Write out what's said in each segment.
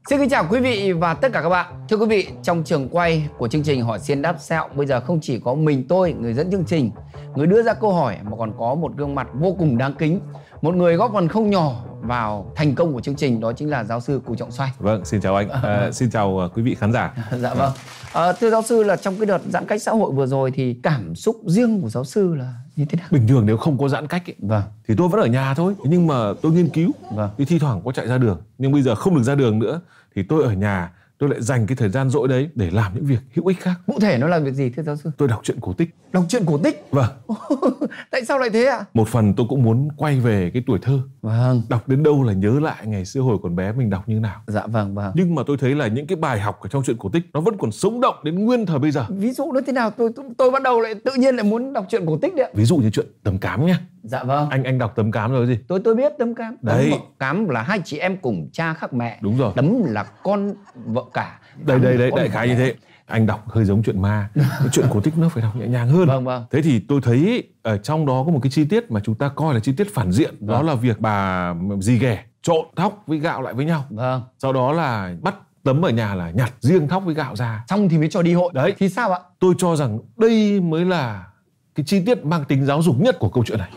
Xin kính chào quý vị và tất cả các bạn. Thưa quý vị, trong trường quay của chương trình Hỏi Xiên Đáp Sẹo, bây giờ không chỉ có mình tôi, người dẫn chương trình, người đưa ra câu hỏi, mà còn có một gương mặt vô cùng đáng kính, một người góp phần không nhỏ vào thành công của chương trình, đó chính là giáo sư Cù Trọng Xoay. Vâng, xin chào anh. Xin chào quý vị khán giả. Dạ vâng. Thưa giáo sư, là trong cái đợt giãn cách xã hội vừa rồi thì cảm xúc riêng của giáo sư là như thế nào? Bình thường nếu không có giãn cách ấy, Vâng. thì tôi vẫn ở nhà thôi. Nhưng mà tôi nghiên cứu, Vâng. thì thi thoảng có chạy ra đường. Nhưng bây giờ không được ra đường nữa, thì tôi ở nhà, tôi lại dành cái thời gian rỗi đấy để làm những việc hữu ích khác. Cụ thể nó là việc gì thưa giáo sư? Tôi đọc truyện cổ tích. Đọc truyện cổ tích? Vâng. Tại sao lại thế ạ? Một phần tôi cũng muốn quay về cái tuổi thơ. Vâng. Đọc đến đâu là nhớ lại ngày xưa hồi còn bé mình đọc như nào. Dạ vâng, vâng. Nhưng mà tôi thấy là những cái bài học ở trong truyện cổ tích nó vẫn còn sống động đến nguyên thời bây giờ. Ví dụ nó thế nào? Tôi bắt đầu lại tự nhiên lại muốn đọc truyện cổ tích đấy ạ. Ví dụ như chuyện Tấm Cám nhá. Dạ vâng. Anh đọc Tấm Cám rồi gì? Tôi biết Tấm Cám. Đấy. Cám là hai chị em cùng cha khác mẹ. Đúng rồi. Tấm là con vợ cả. Đây, đại khái như thế. Anh đọc hơi giống chuyện ma. Cái chuyện cổ tích nó phải đọc nhẹ nhàng hơn. Vâng, vâng. Thế thì tôi thấy ở trong đó có một cái chi tiết mà chúng ta coi là chi tiết phản diện. Vâng. Đó là việc bà dì ghẻ trộn thóc với gạo lại với nhau. Vâng. Sau đó là bắt Tấm ở nhà là nhặt riêng thóc với gạo ra. Xong thì mới cho đi hội. Đấy. Thì sao ạ? Tôi cho rằng đây mới là cái chi tiết mang tính giáo dục nhất của câu chuyện này.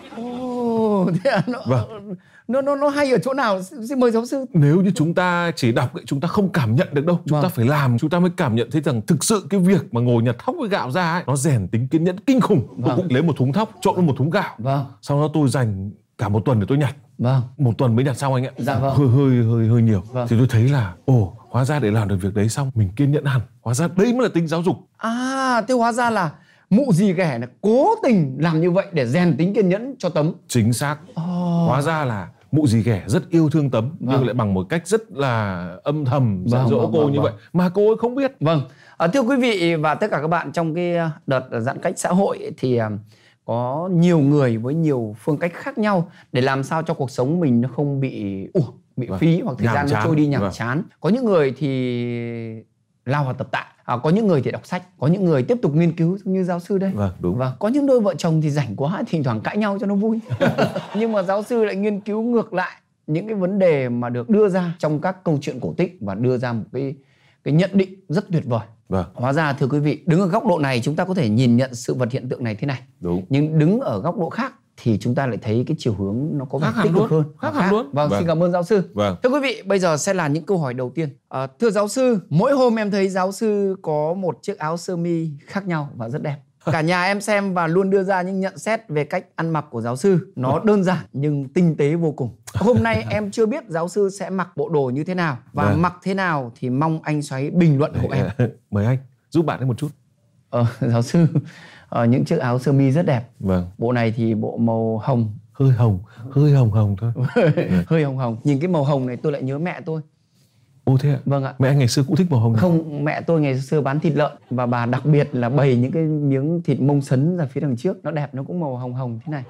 Ồ, thế à? Vâng. Nó hay ở chỗ nào? Xin mời giáo sư. Nếu như chúng ta chỉ đọc ấy, chúng ta không cảm nhận được đâu. Chúng Vâng. ta phải làm, chúng ta mới cảm nhận thấy rằng thực sự cái việc mà ngồi nhặt thóc với gạo ra ấy, nó rèn tính kiên nhẫn kinh khủng. Vâng. Tôi cũng lấy một thúng thóc trộn với một thúng gạo. Vâng. Sau đó tôi dành cả một tuần để tôi nhặt. Vâng. Một tuần mới nhặt xong anh ạ. Dạ vâng. Hơi nhiều. Vâng. Thì tôi thấy là hóa ra để làm được việc đấy xong mình kiên nhẫn hẳn. Hóa ra đấy mới là tính giáo dục. À, thế hóa ra là mụ dì ghẻ là cố tình làm như vậy để rèn tính kiên nhẫn cho Tấm. Chính xác. Hóa ra là mụ dì ghẻ rất yêu thương Tấm, nhưng lại bằng một cách rất là âm thầm dạy dỗ cô như vậy mà cô ấy không biết. Vâng. Thưa quý vị và tất cả các bạn, trong cái đợt giãn cách xã hội ấy, thì có nhiều người với nhiều phương cách khác nhau để làm sao cho cuộc sống mình nó không bị phí, hoặc thời gian nó trôi đi nhàm chán. Có những người thì lao vào tập tạ, có những người thì đọc sách, có những người tiếp tục nghiên cứu giống như giáo sư đây. Vâng, đúng. Vâng. Có những đôi vợ chồng thì rảnh quá, thỉnh thoảng cãi nhau cho nó vui. Nhưng mà giáo sư lại nghiên cứu ngược lại những cái vấn đề mà được đưa ra trong các câu chuyện cổ tích và đưa ra một cái nhận định rất tuyệt vời. Vâng. Hóa ra thưa quý vị, đứng ở góc độ này chúng ta có thể nhìn nhận sự vật hiện tượng này thế này. Đúng. Nhưng đứng ở góc độ khác thì chúng ta lại thấy cái chiều hướng nó có vẻ tích cực hơn. Khác hẳn luôn. Vâng, xin cảm ơn giáo sư. Vâng. Thưa quý vị, bây giờ sẽ là những câu hỏi đầu tiên. Thưa giáo sư, mỗi hôm em thấy giáo sư có một chiếc áo sơ mi khác nhau và rất đẹp. Cả nhà em xem và luôn đưa ra những nhận xét về cách ăn mặc của giáo sư. Nó đơn giản nhưng tinh tế vô cùng. Hôm nay em chưa biết giáo sư sẽ mặc bộ đồ như thế nào và mặc thế nào thì mong anh Xoáy bình luận hộ em. Mời anh giúp bạn ấy một chút. Giáo sư, những chiếc áo sơ mi rất đẹp. Vâng. Bộ này thì bộ màu hồng. Hơi hồng thôi. Hơi hồng. Nhìn cái màu hồng này tôi lại nhớ mẹ tôi. Ồ thế ạ? Vâng ạ. Mẹ anh ngày xưa cũng thích màu hồng này. Không, mẹ tôi ngày xưa bán thịt lợn và bà đặc biệt là bày những cái miếng thịt mông sấn ra phía đằng trước, nó đẹp, nó cũng màu hồng thế này.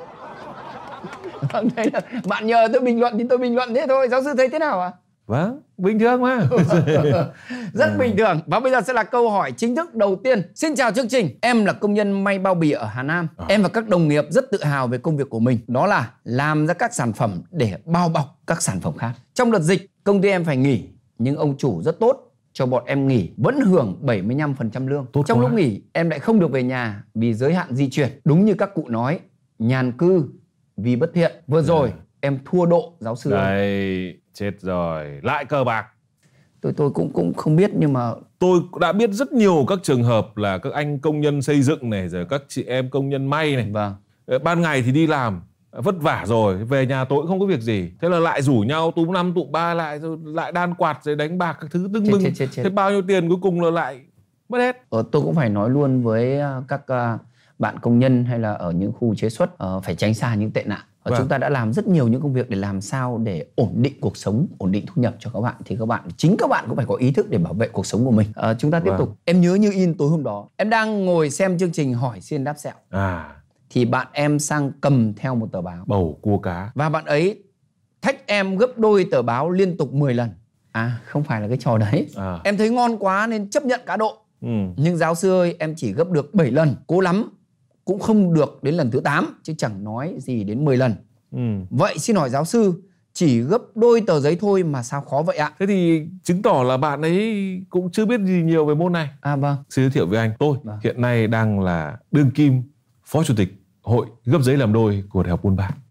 Vâng, đấy là bạn nhờ tôi bình luận thì tôi bình luận thế thôi. Giáo sư thấy thế nào ạ? Vâng, bình thường mà. Rất bình thường. Và bây giờ sẽ là câu hỏi chính thức đầu tiên. Xin chào chương trình. Em là công nhân may bao bì ở Hà Nam. Em và các đồng nghiệp rất tự hào về công việc của mình. Đó là làm ra các sản phẩm để bao bọc các sản phẩm khác. Trong đợt dịch, công ty em phải nghỉ, nhưng ông chủ rất tốt, cho bọn em nghỉ vẫn hưởng 75% lương. Tốt Trong quá. lúc nghỉ, em lại không được về nhà vì giới hạn di chuyển. Đúng như các cụ nói, nhàn cư vì bất thiện. Vừa rồi, em thua độ giáo sư. Đây, chết rồi. Lại cờ bạc. Tôi cũng không biết, nhưng mà Tôi đã biết rất nhiều các trường hợp là các anh công nhân xây dựng này, rồi các chị em công nhân may này. vâng. Ban ngày thì đi làm vất vả rồi, về nhà tối không có việc gì, thế là lại rủ nhau túm năm tụm ba lại, rồi lại đan quạt rồi đánh bạc các thứ tưng bừng. Thế bao nhiêu tiền cuối cùng là lại mất hết. Tôi cũng phải nói luôn với các bạn công nhân hay là ở những khu chế xuất, phải tránh xa những tệ nạn. Chúng ta đã làm rất nhiều những công việc để làm sao để ổn định cuộc sống, ổn định thu nhập cho các bạn. Thì chính các bạn cũng phải có ý thức để bảo vệ cuộc sống của mình. Chúng ta tiếp tục. Em nhớ như in tối hôm đó, em đang ngồi xem chương trình Hỏi Xiên Đáp Sẹo, thì bạn em sang cầm theo một tờ báo bầu cua cá, và bạn ấy thách em gấp đôi tờ báo liên tục 10 lần. Không phải là cái trò đấy. Em thấy ngon quá nên chấp nhận cá độ. Nhưng giáo sư ơi, em chỉ gấp được 7 lần, cố lắm cũng không được đến lần thứ 8, chứ chẳng nói gì đến 10 lần. Vậy xin hỏi giáo sư, chỉ gấp đôi tờ giấy thôi mà sao khó vậy ạ? Thế thì chứng tỏ là bạn ấy cũng chưa biết gì nhiều về môn này. Vâng. Xin giới thiệu với anh, tôi hiện nay đang là đương kim phó chủ tịch hội gấp giấy làm đôi của Đại học Buôn Ma.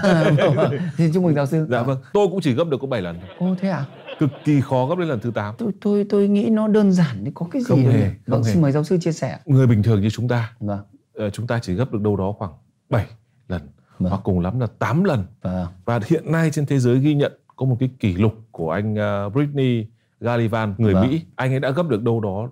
Xin chúc mừng giáo sư. Dạ vâng, tôi cũng chỉ gấp được có 7 lần thôi. Ô thế à? Cực kỳ khó gấp đến lần thứ 8. Tôi nghĩ nó đơn giản, có cái gì không hề. Xin mời giáo sư chia sẻ. Người bình thường như chúng ta, Vâng. Chúng ta chỉ gấp được đâu đó khoảng 7 lần, hoặc cùng lắm là 8 lần. Và hiện nay trên thế giới ghi nhận có một cái kỷ lục của anh Brittany Gallivan, người Mỹ. Anh ấy đã gấp được đâu đó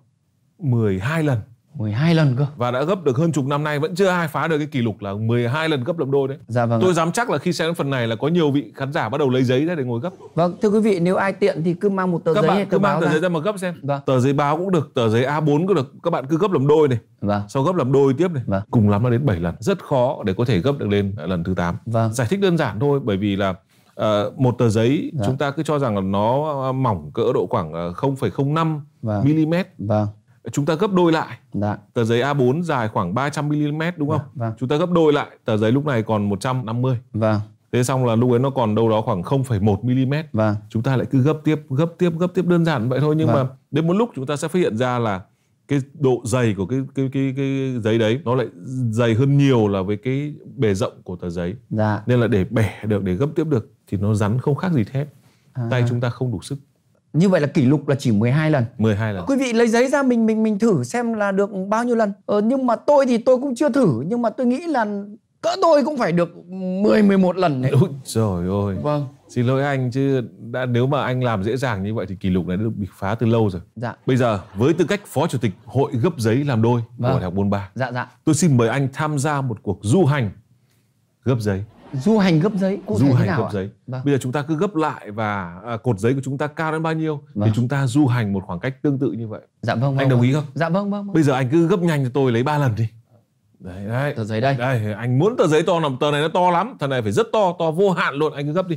12 lần. 12 lần cơ. Và đã gấp được hơn chục năm nay vẫn chưa ai phá được cái kỷ lục là 12 lần gấp làm đôi đấy. Dạ vâng. Tôi dám chắc là khi xem đến phần này là có nhiều vị khán giả bắt đầu lấy giấy ra để ngồi gấp. Vâng, thưa quý vị, nếu ai tiện thì cứ mang một tờ giấy hay tờ báo ra. Các bạn cứ mang tờ giấy ra mà gấp xem. Vâng. Tờ giấy báo cũng được, tờ giấy A4 cũng được. Các bạn cứ gấp làm đôi này. Vâng. Sau gấp làm đôi tiếp này. Cùng lắm là đến 7 lần. Rất khó để có thể gấp được lên lần thứ 8. Giải thích đơn giản thôi, bởi vì là một tờ giấy chúng ta cứ cho rằng là nó mỏng cỡ độ khoảng 0,05 mm. Chúng ta gấp đôi lại. Tờ giấy A4 dài khoảng 300 mm đúng không? Chúng ta gấp đôi lại, tờ giấy lúc này còn 150. Thế xong là lúc ấy nó còn đâu đó khoảng 0,1 mm. Chúng ta lại cứ gấp tiếp đơn giản vậy thôi, nhưng mà đến một lúc chúng ta sẽ phát hiện ra là cái độ dày của cái giấy đấy nó lại dày hơn nhiều là với cái bề rộng của tờ giấy. Nên là để bẻ được, để gấp tiếp được thì nó rắn không khác gì thép. Tay chúng ta không đủ sức. Như vậy là kỷ lục là chỉ 12 lần. 12 lần. Quý vị lấy giấy ra mình thử xem là được bao nhiêu lần. Nhưng mà tôi thì tôi cũng chưa thử, nhưng mà tôi nghĩ là cỡ tôi cũng phải được 11 lần đấy. Ôi trời ơi. Vâng. Xin lỗi anh chứ nếu mà anh làm dễ dàng như vậy thì kỷ lục này đã được bị phá từ lâu rồi. Bây giờ với tư cách phó chủ tịch hội gấp giấy làm đôi của Đại học Buôn Ma, tôi xin mời anh tham gia một cuộc du hành gấp giấy. Du hành gấp giấy, cụ thể thế nào gấp giấy. Bây giờ chúng ta cứ gấp lại và cột giấy của chúng ta cao đến bao nhiêu thì chúng ta du hành một khoảng cách tương tự như vậy. Anh đồng ý không? Dạ vâng. Bây giờ anh cứ gấp nhanh cho tôi lấy 3 lần đi. Đấy. Tờ giấy đây. Đây, anh muốn tờ giấy to nào, tờ này nó to lắm, tờ này phải rất to vô hạn luôn, anh cứ gấp đi.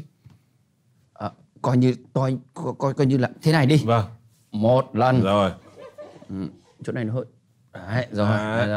Coi như là thế này đi. Vâng. 1 lần. Rồi. Chỗ này nó hơi. Đấy, rồi.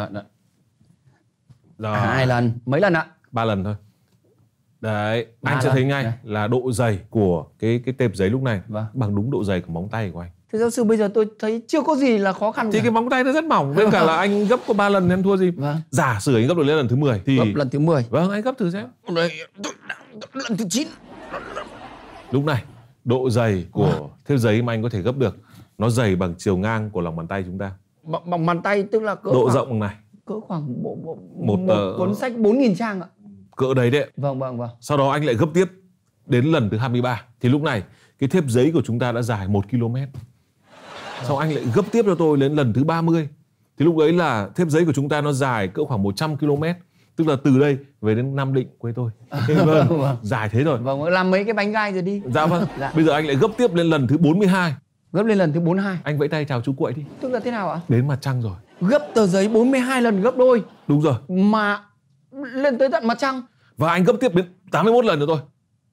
2 lần. Mấy lần ạ? 3 lần thôi. Đấy, anh sẽ thấy ngay là độ dày của cái tệp giấy lúc này bằng đúng độ dày của móng tay của anh. Thế giáo sư, bây giờ tôi thấy chưa có gì là khó khăn. Thì cái móng tay nó rất mỏng, với cả là anh gấp có 3 lần em thua gì. Giả sử anh gấp được lên lần thứ 10 thì... Gấp lần thứ 10. Vâng, anh gấp thử xem. Lần thứ 9. Lúc này, độ dày của thép giấy mà anh có thể gấp được nó dày bằng chiều ngang của lòng bàn tay chúng ta. Bằng bàn tay tức là cỡ độ rộng bằng này. Cỡ khoảng một cuốn sách 4.000 trang ạ. Cỡ đấy đấy. Vâng. Sau đó anh lại gấp tiếp đến lần thứ 23. Thì lúc này cái thép giấy của chúng ta đã dài 1 km. Sau anh lại gấp tiếp cho tôi đến lần thứ 30. Thì lúc ấy là thép giấy của chúng ta nó dài cỡ khoảng 100 km. Tức là từ đây về đến Nam Định quê tôi. Vâng. Dài thế rồi. Vâng, làm mấy cái bánh gai rồi đi. Dạ vâng. Bây giờ anh lại gấp tiếp lên lần thứ 42. Gấp lên lần thứ 42. Anh vẫy tay chào chú Cuội đi. Tức là thế nào ạ? Đến mặt trăng rồi. Gấp tờ giấy 42 lần gấp đôi. Đúng rồi. Mà lên tới tận mặt trăng. Và anh gấp tiếp đến 81 lần nữa thôi.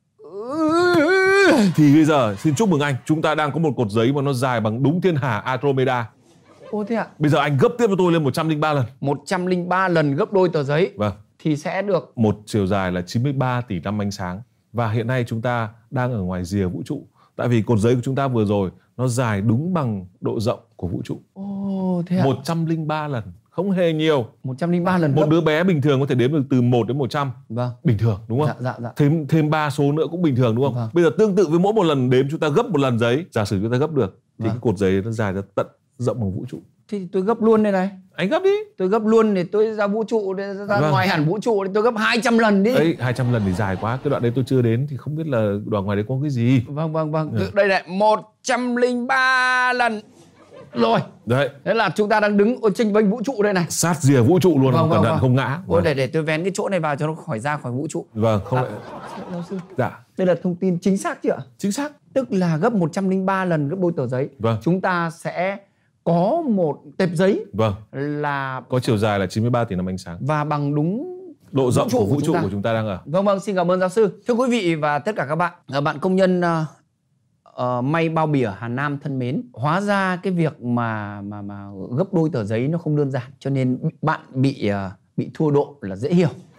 Thì bây giờ xin chúc mừng anh, chúng ta đang có một cột giấy mà nó dài bằng đúng thiên hà Andromeda. Ô thế ạ? Bây giờ anh gấp tiếp cho tôi lên 103 lần. 103 lần gấp đôi tờ giấy. Vâng. Thì sẽ được một chiều dài là 93 tỷ năm ánh sáng. Và hiện nay chúng ta đang ở ngoài rìa vũ trụ. Tại vì cột giấy của chúng ta vừa rồi nó dài đúng bằng độ rộng của vũ trụ. Ồ thế ạ? 103 lần. Không hề nhiều. 103 lần. Một đứa bé bình thường có thể đếm được từ 1 đến 100. Vâng. Bình thường đúng không? Dạ. Thêm 3 số nữa cũng bình thường đúng không? Vâng. Bây giờ tương tự với mỗi một lần đếm chúng ta gấp một lần giấy, giả sử chúng ta gấp được thì cái cột giấy nó dài ra tận rộng bằng vũ trụ. Thì tôi gấp luôn đây này. Anh gấp đi. Tôi gấp luôn để tôi ra vũ trụ, ra ngoài hẳn vũ trụ thì tôi gấp 200 lần đi. Đấy, 200 lần thì dài quá. Cái đoạn đấy tôi chưa đến thì không biết là đoạn ngoài đấy có cái gì. Vâng. Đây này, 103 lần. Rồi. Đấy. Thế là chúng ta đang đứng ở chênh vênh vũ trụ đây này. Sát rìa vũ trụ luôn, cẩn thận không ngã. Ôi, để tôi vén cái chỗ này vào cho nó khỏi ra khỏi vũ trụ. Vâng, không lại. Giáo sư. Dạ. Đây là thông tin chính xác chưa ạ? Chính xác. Tức là gấp 103 lần gấp đôi tờ giấy. Vâng. Chúng ta sẽ có một tệp giấy. Vâng. Là có chiều dài là 93 tỷ năm ánh sáng. Và bằng đúng độ rộng của vũ trụ của chúng ta đang ở. Vâng, xin cảm ơn giáo sư. Thưa quý vị và tất cả các bạn công nhân may bao bì ở Hà Nam thân mến, hóa ra cái việc mà gấp đôi tờ giấy nó không đơn giản, cho nên bạn bị thua độ là dễ hiểu.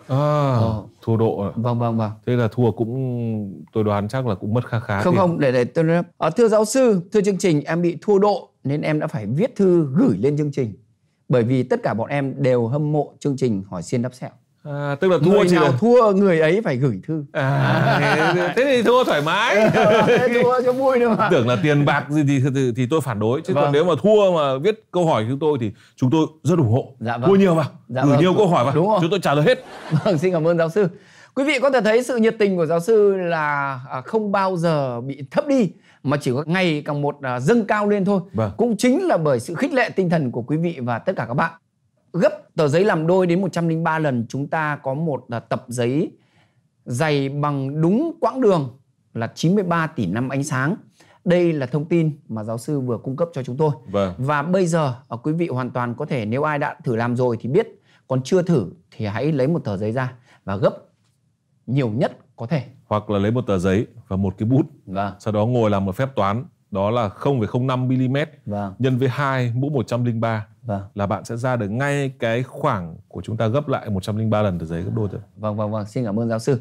Thua độ. Vâng. Thế là thua cũng, tôi đoán chắc là cũng mất khá Không, để tôi nói. Thưa giáo sư, thưa chương trình, em bị thua độ nên em đã phải viết thư gửi lên chương trình. Bởi vì tất cả bọn em đều hâm mộ chương trình Hỏi Xiên Đáp Sẹo. Tức là người nào thua người ấy phải gửi thư. Thế thì thua thoải mái. Thua cho vui nữa mà. Tưởng là tiền bạc gì thì tôi phản đối, chứ còn nếu mà thua mà viết câu hỏi chúng tôi thì chúng tôi rất ủng hộ. Thua nhiều vào, gửi nhiều câu hỏi vào, chúng tôi trả lời hết. Vâng, xin cảm ơn giáo sư. Quý vị có thể thấy sự nhiệt tình của giáo sư là không bao giờ bị thấp đi, mà chỉ có ngày càng một dâng cao lên thôi. Cũng chính là bởi sự khích lệ tinh thần của quý vị và tất cả các bạn. Gấp tờ giấy làm đôi đến 103 lần, chúng ta có một tập giấy dày bằng đúng quãng đường là 93 tỷ năm ánh sáng. Đây là thông tin mà giáo sư vừa cung cấp cho chúng tôi. Và bây giờ quý vị hoàn toàn có thể, nếu ai đã thử làm rồi thì biết, còn chưa thử thì hãy lấy một tờ giấy ra và gấp nhiều nhất có thể. Hoặc là lấy một tờ giấy và một cái bút. Sau đó ngồi làm một phép toán, đó là 0,05mm nhân với 2 mũ 103. Là bạn sẽ ra được ngay cái khoảng của chúng ta gấp lại 103 lần tờ giấy gấp đôi rồi. Vâng, xin cảm ơn giáo sư.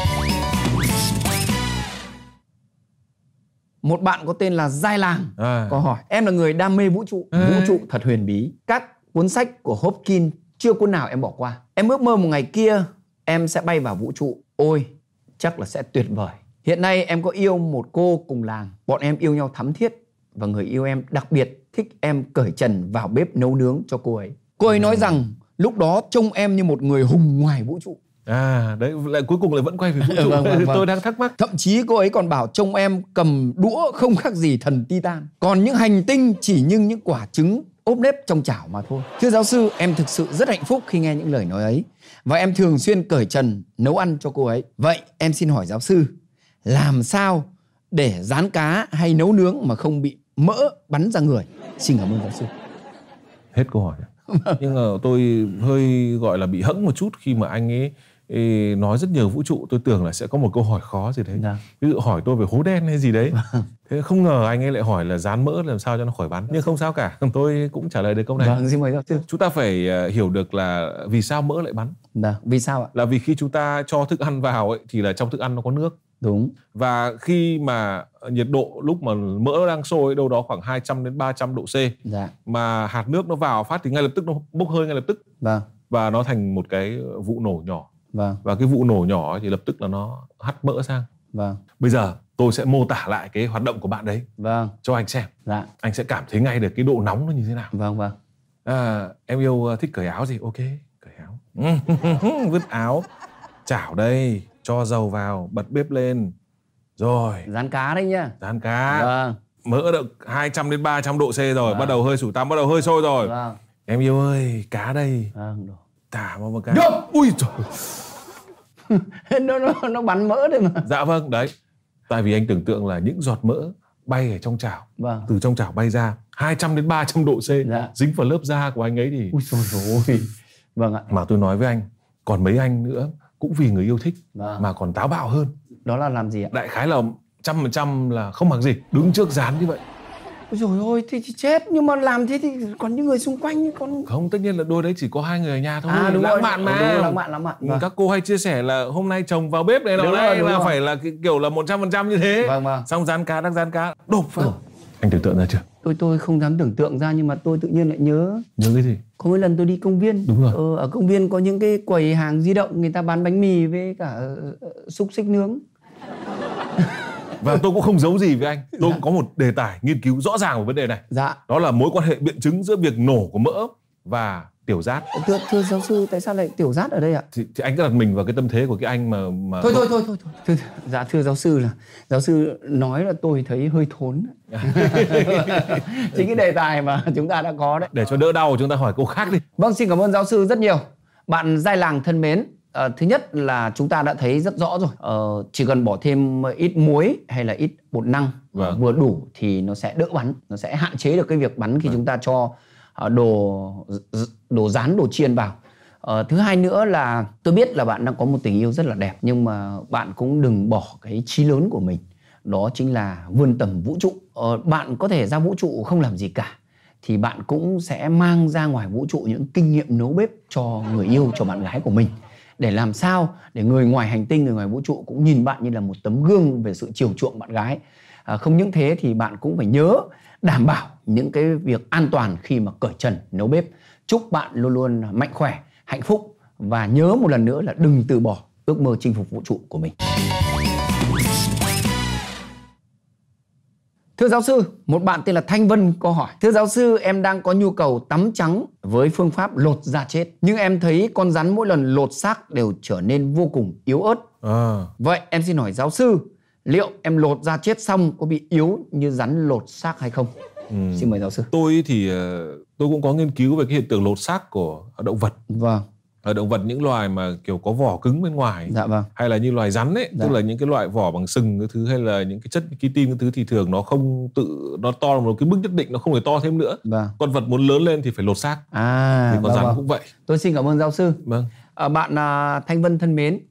Một bạn có tên là Giai Làng có hỏi: em là người đam mê vũ trụ. Vũ trụ thật huyền bí. Các cuốn sách của Hopkins chưa cuốn nào em bỏ qua. Em ước mơ một ngày kia em sẽ bay vào vũ trụ. Ôi, chắc là sẽ tuyệt vời. Hiện nay em có yêu một cô cùng làng. Bọn em yêu nhau thắm thiết. Và người yêu em đặc biệt thích em cởi trần vào bếp nấu nướng cho cô ấy. Cô ấy nói rằng lúc đó trông em như một người hùng ngoài vũ trụ. Đấy, lại cuối cùng lại vẫn quay về vũ trụ. Tôi đang thắc mắc. Thậm chí cô ấy còn bảo trông em cầm đũa không khác gì thần Titan. Còn những hành tinh chỉ như những quả trứng ốp nếp trong chảo mà thôi. Thưa giáo sư, em thực sự rất hạnh phúc khi nghe những lời nói ấy. Và em thường xuyên cởi trần nấu ăn cho cô ấy. Vậy em xin hỏi giáo sư, làm sao để rán cá hay nấu nướng mà không bị mỡ bắn ra người? Xin cảm ơn giáo sư. Hết câu hỏi. Nhưng mà tôi hơi gọi là bị hẫng một chút khi mà anh ấy nói rất nhiều vũ trụ. Tôi tưởng là sẽ có một câu hỏi khó gì đấy. Ví dụ hỏi tôi về hố đen hay gì đấy. Thế không ngờ anh ấy lại hỏi là rán mỡ làm sao cho nó khỏi bắn. Nhưng không sao cả, tôi cũng trả lời được câu này. Xin mời giáo sư. Chúng ta phải hiểu được là vì sao mỡ lại bắn. Vì sao ạ? Là vì khi chúng ta cho thức ăn vào ấy, thì là trong thức ăn nó có nước. Đúng. Và khi mà nhiệt độ lúc mà mỡ đang sôi đâu đó khoảng 200 đến 300 độ C, mà hạt nước nó vào phát thì ngay lập tức nó bốc hơi ngay lập tức. Và nó thành một cái vụ nổ nhỏ. Và cái vụ nổ nhỏ thì lập tức là nó hắt mỡ sang. Bây giờ tôi sẽ mô tả lại cái hoạt động của bạn đấy cho anh xem. Anh sẽ cảm thấy ngay được cái độ nóng nó như thế nào. Em yêu thích cởi áo gì? Ok, cởi áo. Vứt áo. Chảo đây, cho dầu vào, bật bếp lên. Rồi. Rán cá đấy nhá. Rán cá. Mỡ được 200 đến 300 độ C rồi, bắt đầu hơi sủi tăm, bắt đầu hơi sôi rồi. Em yêu ơi, cá đây. Thả vào một cái. Ui trời. Nó bắn mỡ đấy mà. Dạ vâng, đấy. Tại vì anh tưởng tượng là những giọt mỡ bay ở trong chảo, từ trong chảo bay ra 200 đến 300 độ C, dính vào lớp da của anh ấy thì... Ui trời ơi. Vâng ạ. Mà tôi nói với anh, còn mấy anh nữa cũng vì người yêu thích mà còn táo bạo hơn. Đó là làm gì ạ? Đại khái là 100% là không mặc gì, đứng trước rán như vậy. Ôi dồi ôi, thì chết. Nhưng mà làm thế thì còn những người xung quanh còn... Không, tất nhiên là đôi đấy chỉ có hai người ở nhà thôi. Đúng lãng mạn mà. Lãng mạn. Các cô hay chia sẻ là hôm nay chồng vào bếp này là phải là cái kiểu là 100% như thế. Xong rán cá, đang rán cá, đột vào. Anh tưởng tượng ra chưa? Tôi không dám tưởng tượng ra, nhưng mà tôi tự nhiên lại nhớ. Nhớ cái gì? Có một lần tôi đi công viên. Đúng rồi. Ở công viên có những cái quầy hàng di động, người ta bán bánh mì với cả xúc xích nướng. Và tôi cũng không giấu gì với anh. Tôi cũng có một đề tài nghiên cứu rõ ràng về vấn đề này. Đó là mối quan hệ biện chứng giữa việc nổ của mỡ và tiểu rát. Thưa giáo sư, tại sao lại tiểu rát ở đây ạ? Thì anh cứ đặt mình vào cái tâm thế của cái anh mà... Thôi. Dạ thưa giáo sư, là giáo sư nói là tôi thấy hơi thốn. Chính cái đề tài mà chúng ta đã có đấy. Để cho đỡ đau chúng ta hỏi câu khác đi. Vâng, xin cảm ơn giáo sư rất nhiều. Bạn Giai Làng thân mến, thứ nhất là chúng ta đã thấy rất rõ rồi. Chỉ cần bỏ thêm ít muối hay là ít bột năng vừa đủ thì nó sẽ đỡ bắn. Nó sẽ hạn chế được cái việc bắn khi chúng ta cho đồ rán, đồ chiên vào. Thứ hai nữa là tôi biết là bạn đang có một tình yêu rất là đẹp, nhưng mà bạn cũng đừng bỏ cái chí lớn của mình. Đó chính là vươn tầm vũ trụ. Bạn có thể ra vũ trụ không làm gì cả, thì bạn cũng sẽ mang ra ngoài vũ trụ những kinh nghiệm nấu bếp cho người yêu, cho bạn gái của mình, để làm sao để người ngoài hành tinh, người ngoài vũ trụ cũng nhìn bạn như là một tấm gương về sự chiều chuộng bạn gái. Không những thế thì bạn cũng phải nhớ đảm bảo những cái việc an toàn khi mà cởi trần nấu bếp. Chúc bạn luôn luôn mạnh khỏe, hạnh phúc và nhớ một lần nữa là đừng từ bỏ ước mơ chinh phục vũ trụ của mình. Thưa giáo sư, một bạn tên là Thanh Vân có hỏi: thưa giáo sư, em đang có nhu cầu tắm trắng với phương pháp lột da chết, nhưng em thấy con rắn mỗi lần lột xác đều trở nên vô cùng yếu ớt. Vậy em xin hỏi giáo sư, liệu em lột da chết xong có bị yếu như rắn lột xác hay không? Xin mời giáo sư. Tôi thì tôi cũng có nghiên cứu về cái hiện tượng lột xác của động vật. Vâng. Ở động vật, những loài mà kiểu có vỏ cứng bên ngoài, dạ vâng, hay là như loài rắn ấy, dạ, tức là những cái loại vỏ bằng sừng cái thứ, hay là những cái chất chitin cái thứ, thì thường nó không tự, nó to một cái mức nhất định, nó không thể to thêm nữa. Vâng. Con vật muốn lớn lên thì phải lột xác. Thì con rắn cũng vậy. Tôi xin cảm ơn giáo sư. Vâng. Bạn Thanh Vân thân mến,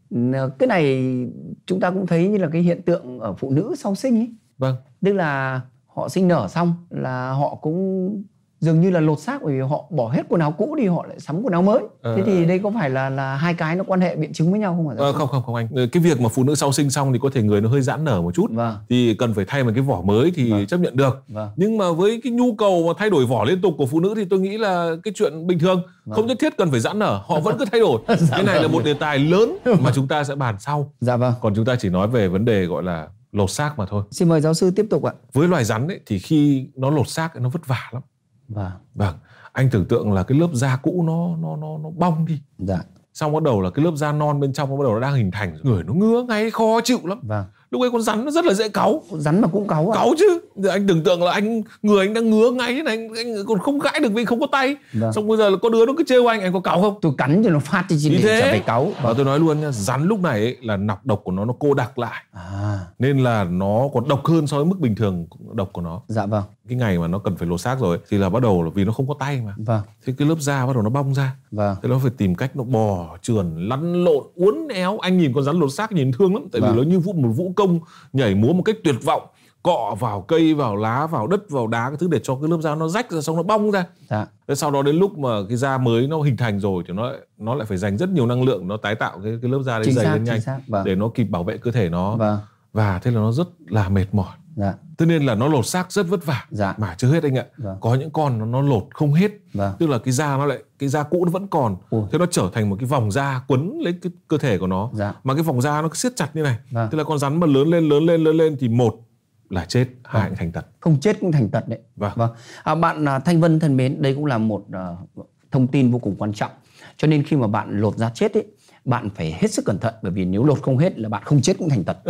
cái này chúng ta cũng thấy như là cái hiện tượng ở phụ nữ sau sinh ấy. Vâng. Tức là họ sinh nở xong là họ cũng dường như là lột xác, bởi vì họ bỏ hết quần áo cũ đi, họ lại sắm quần áo mới. Thế thì đây có phải là hai cái nó quan hệ biện chứng với nhau không ạ? Không anh. Cái việc mà phụ nữ sau sinh xong thì có thể người nó hơi giãn nở một chút, vâng, thì cần phải thay một cái vỏ mới thì vâng, chấp nhận được. Vâng. Nhưng mà với cái nhu cầu mà thay đổi vỏ liên tục của phụ nữ thì tôi nghĩ là cái chuyện bình thường, vâng, không nhất thiết cần phải giãn nở, họ vẫn cứ thay đổi. Dạ, cái này là một đề tài lớn mà chúng ta sẽ bàn sau. Dạ vâng. Còn chúng ta chỉ nói về vấn đề gọi là lột xác mà thôi. Xin mời giáo sư tiếp tục ạ. Với loài rắn ấy, thì khi nó lột xác nó vất vả lắm. Vâng. Anh tưởng tượng là cái lớp da cũ nó bong đi. Dạ. Xong bắt đầu là cái lớp da non bên trong nó bắt đầu nó đang hình thành, người nó ngứa ngáy khó chịu lắm. Vâng. Lúc ấy con rắn nó rất là dễ cáu. Rắn mà cũng cáu à? Cáu chứ. Giờ anh tưởng tượng là người anh đang ngứa ngáy thế này, anh còn không gãi được vì không có tay. Vâng. Xong bây giờ là có đứa nó cứ trêu anh có cáu không? Tôi cắn cho nó phát thì chỉ để phải cáu. Và tôi nói luôn nha, rắn lúc này ấy, là nọc độc của nó cô đặc lại. Nên là nó còn độc hơn so với mức bình thường độc của nó. Dạ vâng. Cái ngày mà nó cần phải lột xác rồi thì là bắt đầu là vì nó không có tay mà. Vâng. Thế cái lớp da bắt đầu nó bong ra. Vâng. Thế nó phải tìm cách nó bò, trườn, lăn lộn, uốn éo. Anh nhìn con rắn lột xác nhìn thương lắm. Tại vì nó như một vũ công nhảy múa một cách tuyệt vọng, cọ vào cây, vào lá, vào đất, vào đá, cái thứ để cho cái lớp da nó rách ra, xong nó bong ra. Dạ. Thế sau đó đến lúc mà cái da mới nó hình thành rồi thì nó lại phải dành rất nhiều năng lượng, nó tái tạo cái lớp da đấy dày lên nhanh, vâng, để nó kịp bảo vệ cơ thể nó. Vâng. Và thế là nó rất là mệt mỏi. Dạ. Thế nên là nó lột xác rất vất vả. Dạ. Mà chưa hết anh ạ. Vâng. Có những con nó lột không hết. Vâng. Tức là cái da cũ nó vẫn còn. Thế nó trở thành một cái vòng da quấn lấy cái cơ thể của nó. Dạ. Mà cái vòng da nó siết chặt như này. Vâng. Thế là con rắn mà lớn lên thì một là chết, hai thành tật. Không chết cũng thành tật đấy. Vâng. Vâng. Bạn Thanh Vân thân mến, đây cũng là một thông tin vô cùng quan trọng. Cho nên khi mà bạn lột da chết ấy, bạn phải hết sức cẩn thận, bởi vì nếu lột không hết là bạn không chết cũng thành tật.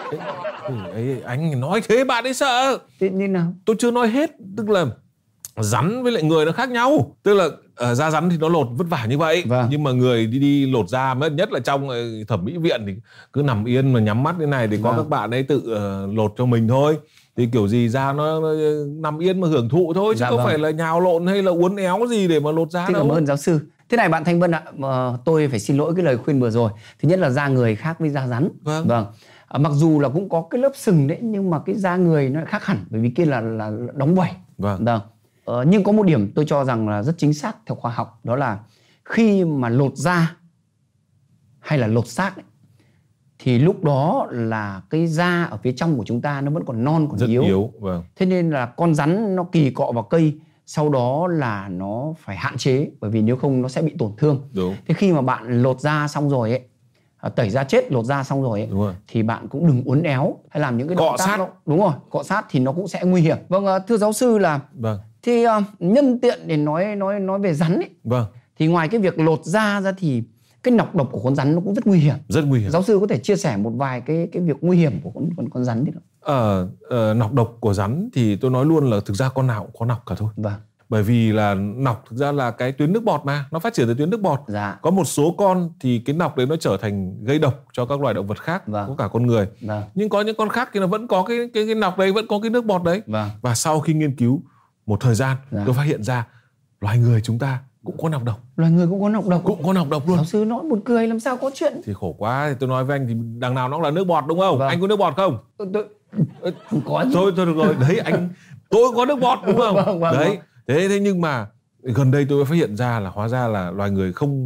Anh nói thế bạn ấy sợ. Thế như nào? Tôi chưa nói hết. Tức là rắn với lại người nó khác nhau. Tức là da rắn thì nó lột vất vả như vậy. Vâng. Nhưng mà người đi lột da, nhất là trong thẩm mỹ viện thì cứ nằm yên mà nhắm mắt thế này thì có các bạn ấy tự lột cho mình thôi. Thì kiểu gì da nó nằm yên mà hưởng thụ thôi, chứ không phải là nhào lộn hay là uốn éo gì để mà lột da đâu. Cảm ơn giáo sư. Thế này bạn Thanh Vân ạ, tôi phải xin lỗi cái lời khuyên vừa rồi. Thứ nhất là da người khác với da rắn. Vâng. Mặc dù là cũng có cái lớp sừng đấy, nhưng mà cái da người nó khác hẳn, bởi vì kia là đóng vảy. Vâng. Nhưng có một điểm tôi cho rằng là rất chính xác theo khoa học, đó là khi mà lột da hay là lột xác ấy, thì lúc đó là cái da ở phía trong của chúng ta nó vẫn còn non, còn rất yếu. Vâng. Thế nên là con rắn nó kỳ cọ vào cây, sau đó là nó phải hạn chế, bởi vì nếu không nó sẽ bị tổn thương. Đúng. Thế khi mà bạn lột da xong rồi ấy, tẩy da chết, lột da xong rồi ấy, thì bạn cũng đừng uốn éo hay làm những cái động tác đó. Đúng rồi, cọ sát thì nó cũng sẽ nguy hiểm. Vâng, thưa giáo sư là thì nhân tiện để nói về rắn ấy. Vâng. Thì ngoài cái việc lột da ra thì cái nọc độc của con rắn nó cũng rất nguy hiểm. Rất nguy hiểm. Giáo sư có thể chia sẻ một vài cái việc nguy hiểm của con rắn đi không? Nọc độc của rắn thì tôi nói luôn là thực ra con nào cũng có nọc cả thôi. Vâng. Bởi vì là nọc thực ra là cái tuyến nước bọt mà, nó phát triển từ tuyến nước bọt. Dạ. Có một số con thì cái nọc đấy nó trở thành gây độc cho các loài động vật khác, có cả con người. Nhưng có những con khác thì nó vẫn có cái nọc đấy, vẫn có cái nước bọt đấy. Và sau khi nghiên cứu một thời gian, tôi phát hiện ra loài người chúng ta cũng có nọc độc. Loài người cũng có nọc độc? Cũng có nọc độc luôn. Giáo sư nói buồn cười, làm sao có chuyện. Thì khổ quá, thì tôi nói với anh thì đằng nào nó cũng là nước bọt đúng không? Anh có nước bọt không? Không có. Thôi được rồi, đấy tôi có nước bọt đúng không? Đấy. Thế nhưng mà gần đây tôi mới phát hiện ra là hóa ra là loài người không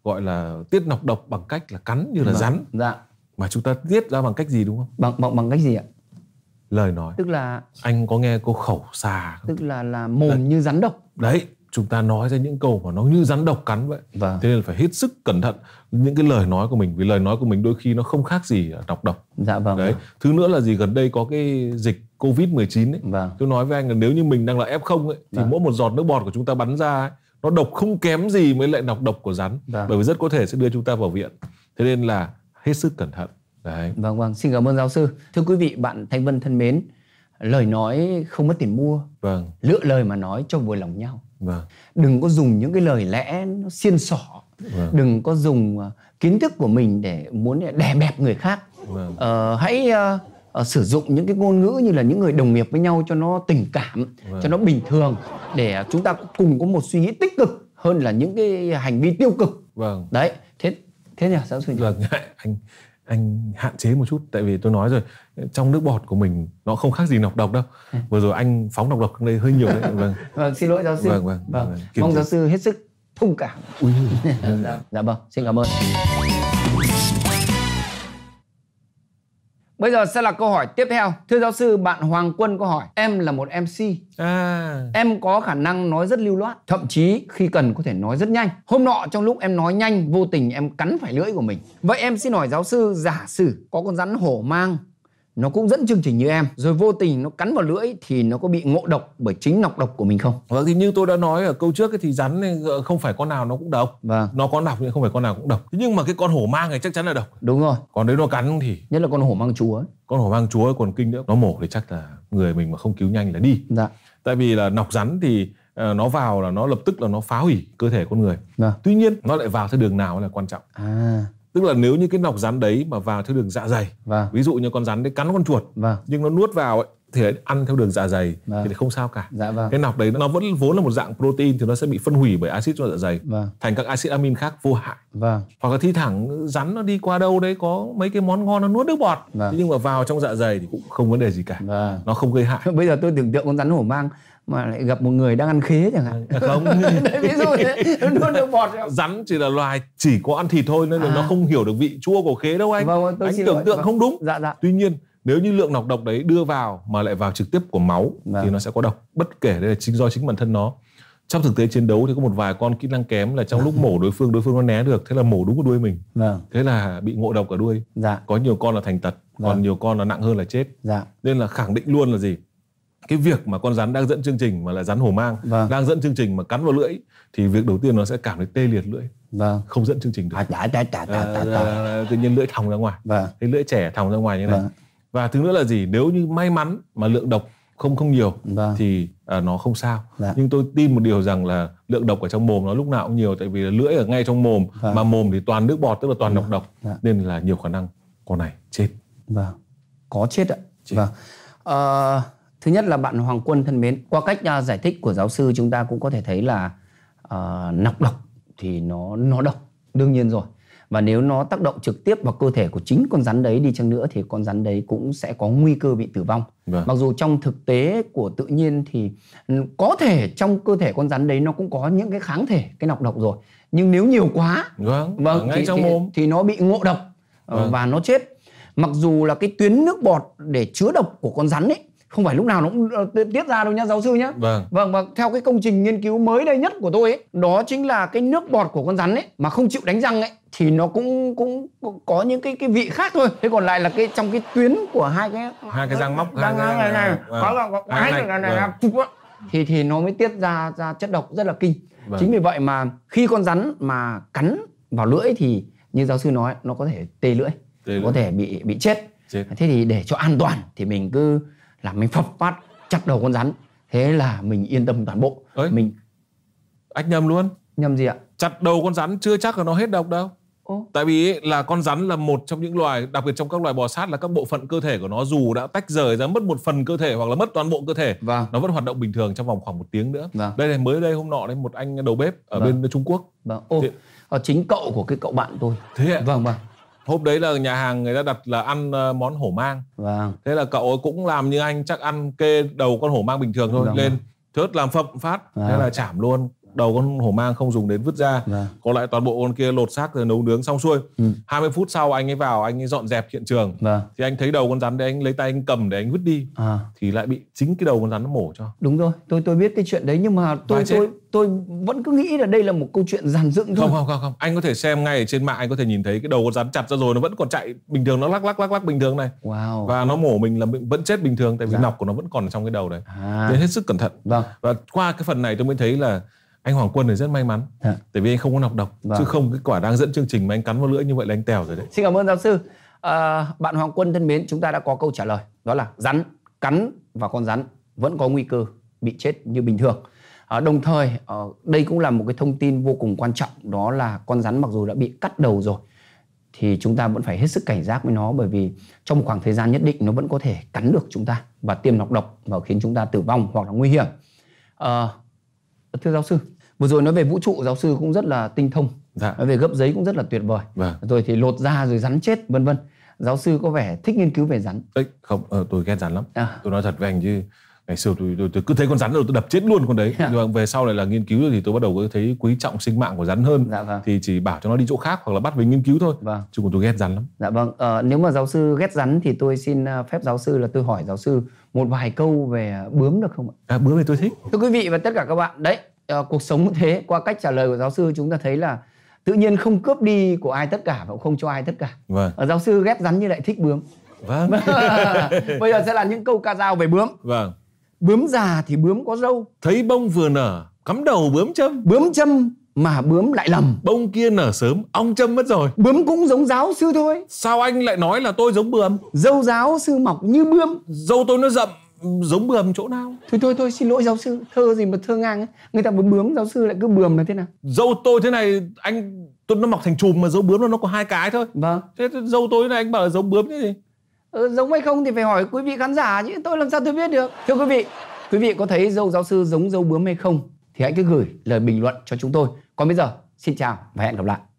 gọi là tiết nọc độc bằng cách là cắn như là rắn. Dạ. Mà chúng ta tiết ra bằng cách gì đúng không? Bằng cách gì ạ? Lời nói. Tức là anh có nghe câu khẩu xà không? Tức là mồm đấy. Như rắn độc. Đấy, chúng ta nói ra những câu mà nó như rắn độc cắn vậy. Vâng. Thế nên là phải hết sức cẩn thận những cái lời nói của mình, vì lời nói của mình đôi khi nó không khác gì nọc độc. Dạ vâng. Đấy. Thứ nữa là gì, gần đây có cái dịch Covid-19 ấy. Vâng. Tôi nói với anh là nếu như mình đang là F0 ấy, thì mỗi một giọt nước bọt của chúng ta bắn ra ấy, nó độc không kém gì với lại nọc độc của rắn. Bởi vì rất có thể sẽ đưa chúng ta vào viện. Thế nên là hết sức cẩn thận. Đấy. Vâng, xin cảm ơn giáo sư. Thưa quý vị, bạn Thanh Vân thân mến, lời nói không mất tiền mua. Vâng. Lựa lời mà nói cho vừa lòng nhau. Vâng. Đừng có dùng những cái lời lẽ nó xiên xỏ. Vâng. Đừng có dùng kiến thức của mình để muốn đè bẹp người khác. Vâng. Hãy sử dụng những cái ngôn ngữ như là những người đồng nghiệp với nhau cho nó tình cảm, vâng, cho nó bình thường, để chúng ta cùng có một suy nghĩ tích cực hơn là những cái hành vi tiêu cực. Vâng. Đấy, thế nhỉ giáo sư? Vâng, anh hạn chế một chút, tại vì tôi nói rồi, trong nước bọt của mình nó không khác gì nọc độc đâu. Vừa rồi anh phóng nọc độc đây hơi nhiều đấy. Vâng. Vâng, xin lỗi giáo sư. Vâng. Mong giáo sư hết sức thông cảm. Dạ vâng, xin cảm ơn. Bây giờ sẽ là câu hỏi tiếp theo. Thưa giáo sư, bạn Hoàng Quân có hỏi: em là một MC. Em có khả năng nói rất lưu loát, thậm chí khi cần có thể nói rất nhanh. Hôm nọ trong lúc em nói nhanh, vô tình em cắn phải lưỡi của mình. Vậy em xin hỏi giáo sư, giả sử có con rắn hổ mang, nó cũng dẫn chương trình như em, rồi vô tình nó cắn vào lưỡi, thì nó có bị ngộ độc bởi chính nọc độc của mình không? Vâng, thì như tôi đã nói ở câu trước ấy, thì rắn này không phải con nào nó cũng độc. Vâng. Nó có nọc nhưng không phải con nào cũng độc. Thế nhưng mà cái con hổ mang này chắc chắn là độc. Đúng rồi. Còn đấy nó cắn thì nhất là con hổ mang chúa ấy. Con hổ mang chúa ấy còn kinh nữa. Nó mổ thì chắc là người mình mà không cứu nhanh là đi. Dạ. Tại vì là nọc rắn thì nó vào là nó lập tức là nó phá hủy cơ thể con người. Vâng. Tuy nhiên nó lại vào theo đường nào là quan trọng. Tức là nếu như cái nọc rắn đấy mà vào theo đường dạ dày, vâng, ví dụ như con rắn đấy cắn con chuột, vâng, nhưng nó nuốt vào ấy, thì ăn theo đường dạ dày, vâng, thì không sao cả. Dạ, vâng. Cái nọc đấy nó vẫn vốn là một dạng protein thì nó sẽ bị phân hủy bởi axit trong dạ dày, vâng, thành các axit amin khác vô hại. Vâng. Hoặc là thi thoảng rắn nó đi qua đâu đấy có mấy cái món ngon nó nuốt nước bọt, vâng, nhưng mà vào trong dạ dày thì cũng không vấn đề gì cả. Vâng. Nó không gây hại. Bây giờ tôi tưởng tượng con rắn hổ mang mà lại gặp một người đang ăn khế chẳng hạn. Không. Đấy, ví dụ thế, nó nuốt nước bọt. Rắn chỉ là loài chỉ có ăn thịt thôi nên là nó không hiểu được vị chua của khế đâu anh. Vâng, anh tưởng tượng không đúng. Dạ, dạ. Tuy nhiên nếu như lượng nọc độc đấy đưa vào mà lại vào trực tiếp của máu, vâng, thì nó sẽ có độc, bất kể đây là do chính bản thân nó. Trong thực tế chiến đấu thì có một vài con kỹ năng kém là trong lúc mổ đối phương nó né được, thế là mổ đúng vào đuôi mình. Vâng. Thế là bị ngộ độc ở đuôi. Dạ. Có nhiều con là thành tật, vâng, còn nhiều con là nặng hơn là chết. Dạ. Nên là khẳng định luôn là gì? Cái việc mà con rắn đang dẫn chương trình mà là rắn hổ mang, vâng, đang dẫn chương trình mà cắn vào lưỡi thì việc đầu tiên nó sẽ cảm thấy tê liệt lưỡi, vâng, không dẫn chương trình được. Tự nhiên lưỡi thòng ra ngoài, vâng, cái lưỡi trẻ thòng ra ngoài như này, vâng. Và thứ nữa là gì? Nếu như may mắn mà lượng độc không nhiều, vâng, thì nó không sao. Dạ. Nhưng tôi tin một điều rằng là lượng độc ở trong mồm nó lúc nào cũng nhiều, tại vì là lưỡi ở ngay trong mồm, vâng, mà mồm thì toàn nước bọt, tức là toàn, vâng, nọc độc, dạ, nên là nhiều khả năng con này chết. Vâng, có chết ạ. Chết. Vâng. Thứ nhất là bạn Hoàng Quân thân mến, qua cách giải thích của giáo sư chúng ta cũng có thể thấy là nọc độc thì nó độc, đương nhiên rồi. Và nếu nó tác động trực tiếp vào cơ thể của chính con rắn đấy đi chăng nữa thì con rắn đấy cũng sẽ có nguy cơ bị tử vong. Vâng. Mặc dù trong thực tế của tự nhiên thì có thể trong cơ thể con rắn đấy nó cũng có những cái kháng thể cái nọc độc rồi. Nhưng nếu nhiều quá, vâng, ngay trong mồm thì nó bị ngộ độc, vâng, và nó chết. Mặc dù là cái tuyến nước bọt để chứa độc của con rắn ấy không phải lúc nào nó cũng tiết ra đâu nhá giáo sư nhá. Vâng. Và theo cái công trình nghiên cứu mới đây nhất của tôi ấy, đó chính là cái nước bọt của con rắn ấy mà không chịu đánh răng ấy thì nó cũng có những cái vị khác thôi. Thế còn lại là cái trong cái tuyến của hai cái răng móc này thì nó mới tiết ra chất độc rất là kinh. Vâng. Chính vì vậy mà khi con rắn mà cắn vào lưỡi thì như giáo sư nói nó có thể tê lưỡi, có thể bị chết. Thế thì để cho an toàn thì mình cứ là mình phập phát chặt đầu con rắn, thế là mình yên tâm toàn bộ. Anh nhầm luôn. Nhầm gì ạ? Chặt đầu con rắn chưa chắc là nó hết độc đâu. Tại vì là con rắn là một trong những loài, đặc biệt trong các loài bò sát, là các bộ phận cơ thể của nó dù đã tách rời ra mất một phần cơ thể hoặc là mất toàn bộ cơ thể, vâng, nó vẫn hoạt động bình thường trong vòng khoảng 1 tiếng nữa. Vâng. Đây này, mới đây hôm nọ đấy một anh đầu bếp ở, vâng, bên Trung Quốc. Vâng. Chính cậu của cái cậu bạn tôi. Thế ạ? Vâng. Hôm đấy là nhà hàng người ta đặt là ăn món hổ mang. Vâng. Thế là cậu ấy cũng làm như anh, chắc ăn kê đầu con hổ mang bình thường thôi, vâng, lên thớt làm phập phát, thế là chảm luôn. đầu con hổ mang không dùng đến vứt ra, còn lại toàn bộ con kia lột xác rồi nấu nướng xong xuôi. 20 phút sau anh ấy vào, anh ấy dọn dẹp hiện trường, thì anh thấy đầu con rắn đấy, anh lấy tay anh cầm để anh vứt đi, thì lại bị chính cái đầu con rắn nó mổ cho. Đúng rồi, tôi biết cái chuyện đấy, nhưng mà tôi vẫn cứ nghĩ là đây là một câu chuyện dàn dựng thôi. Không, anh có thể xem ngay ở trên mạng, anh có thể nhìn thấy cái đầu con rắn chặt ra rồi nó vẫn còn chạy bình thường, nó lắc bình thường này. Và nó mổ mình là vẫn chết bình thường, tại vì nọc của nó vẫn còn ở trong cái đầu đấy. Nên hết sức cẩn thận. Và qua cái phần này tôi mới thấy là anh Hoàng Quân này rất may mắn, tại vì anh không có nọc độc, chứ không cái quả đang dẫn chương trình mà anh cắn vào lưỡi như vậy là anh tèo rồi đấy. Xin cảm ơn giáo sư. Bạn Hoàng Quân thân mến, chúng ta đã có câu trả lời, đó là rắn cắn vào con rắn vẫn có nguy cơ bị chết như bình thường. Đồng thời đây cũng là một cái thông tin vô cùng quan trọng, đó là con rắn mặc dù đã bị cắt đầu rồi thì chúng ta vẫn phải hết sức cảnh giác với nó, bởi vì trong một khoảng thời gian nhất định nó vẫn có thể cắn được chúng ta và tiêm nọc độc và khiến chúng ta tử vong hoặc là nguy hiểm. Thưa giáo sư, vừa rồi nói về vũ trụ giáo sư cũng rất là tinh thông, nói về gấp giấy cũng rất là tuyệt vời, rồi thì lột da rồi rắn chết vân vân. Giáo sư có vẻ thích nghiên cứu về rắn. Không, tôi ghét rắn lắm. Tôi nói thật với anh chứ ngày xưa tôi cứ thấy con rắn rồi tôi đập chết luôn con đấy. Nhưng mà về sau này là nghiên cứu rồi thì tôi bắt đầu có thấy quý trọng sinh mạng của rắn hơn. Thì chỉ bảo cho nó đi chỗ khác hoặc là bắt về nghiên cứu thôi. Chứ còn tôi ghét rắn lắm. Dạ vâng. Nếu mà giáo sư ghét rắn thì tôi xin phép giáo sư là tôi hỏi giáo sư một vài câu về bướm được không ạ? Bướm thì tôi thích. Thưa quý vị và tất cả các bạn, đấy, cuộc sống cũng thế. Qua cách trả lời của giáo sư chúng ta thấy là tự nhiên không cướp đi của ai tất cả và cũng không cho ai tất cả. Giáo sư ghét rắn nhưng lại thích bướm. Bây giờ sẽ là những câu ca dao về bướm. Bướm già thì bướm có râu, thấy bông vừa nở cắm đầu bướm châm. Bướm châm mà bướm lại lầm, bông kia nở sớm ong châm mất rồi. Bướm cũng giống giáo sư thôi. Sao anh lại nói là tôi giống bướm? Dâu giáo sư mọc như bướm. Dâu tôi nó rậm giống bướm chỗ nào? Thôi xin lỗi giáo sư, thơ gì mà thơ ngang ấy. Người ta bướm giáo sư lại cứ bướm là thế nào? Dâu tôi thế này nó mọc thành chùm, mà dâu bướm nó có 2 cái thôi. Thế dâu tôi thế này anh bảo là giống bướm cái gì? Giống hay không thì phải hỏi quý vị khán giả chứ tôi làm sao tôi biết được. Thưa quý vị có thấy dâu giáo sư giống dâu bướm hay không thì hãy cứ gửi lời bình luận cho chúng tôi. Còn bây giờ xin chào và hẹn gặp lại.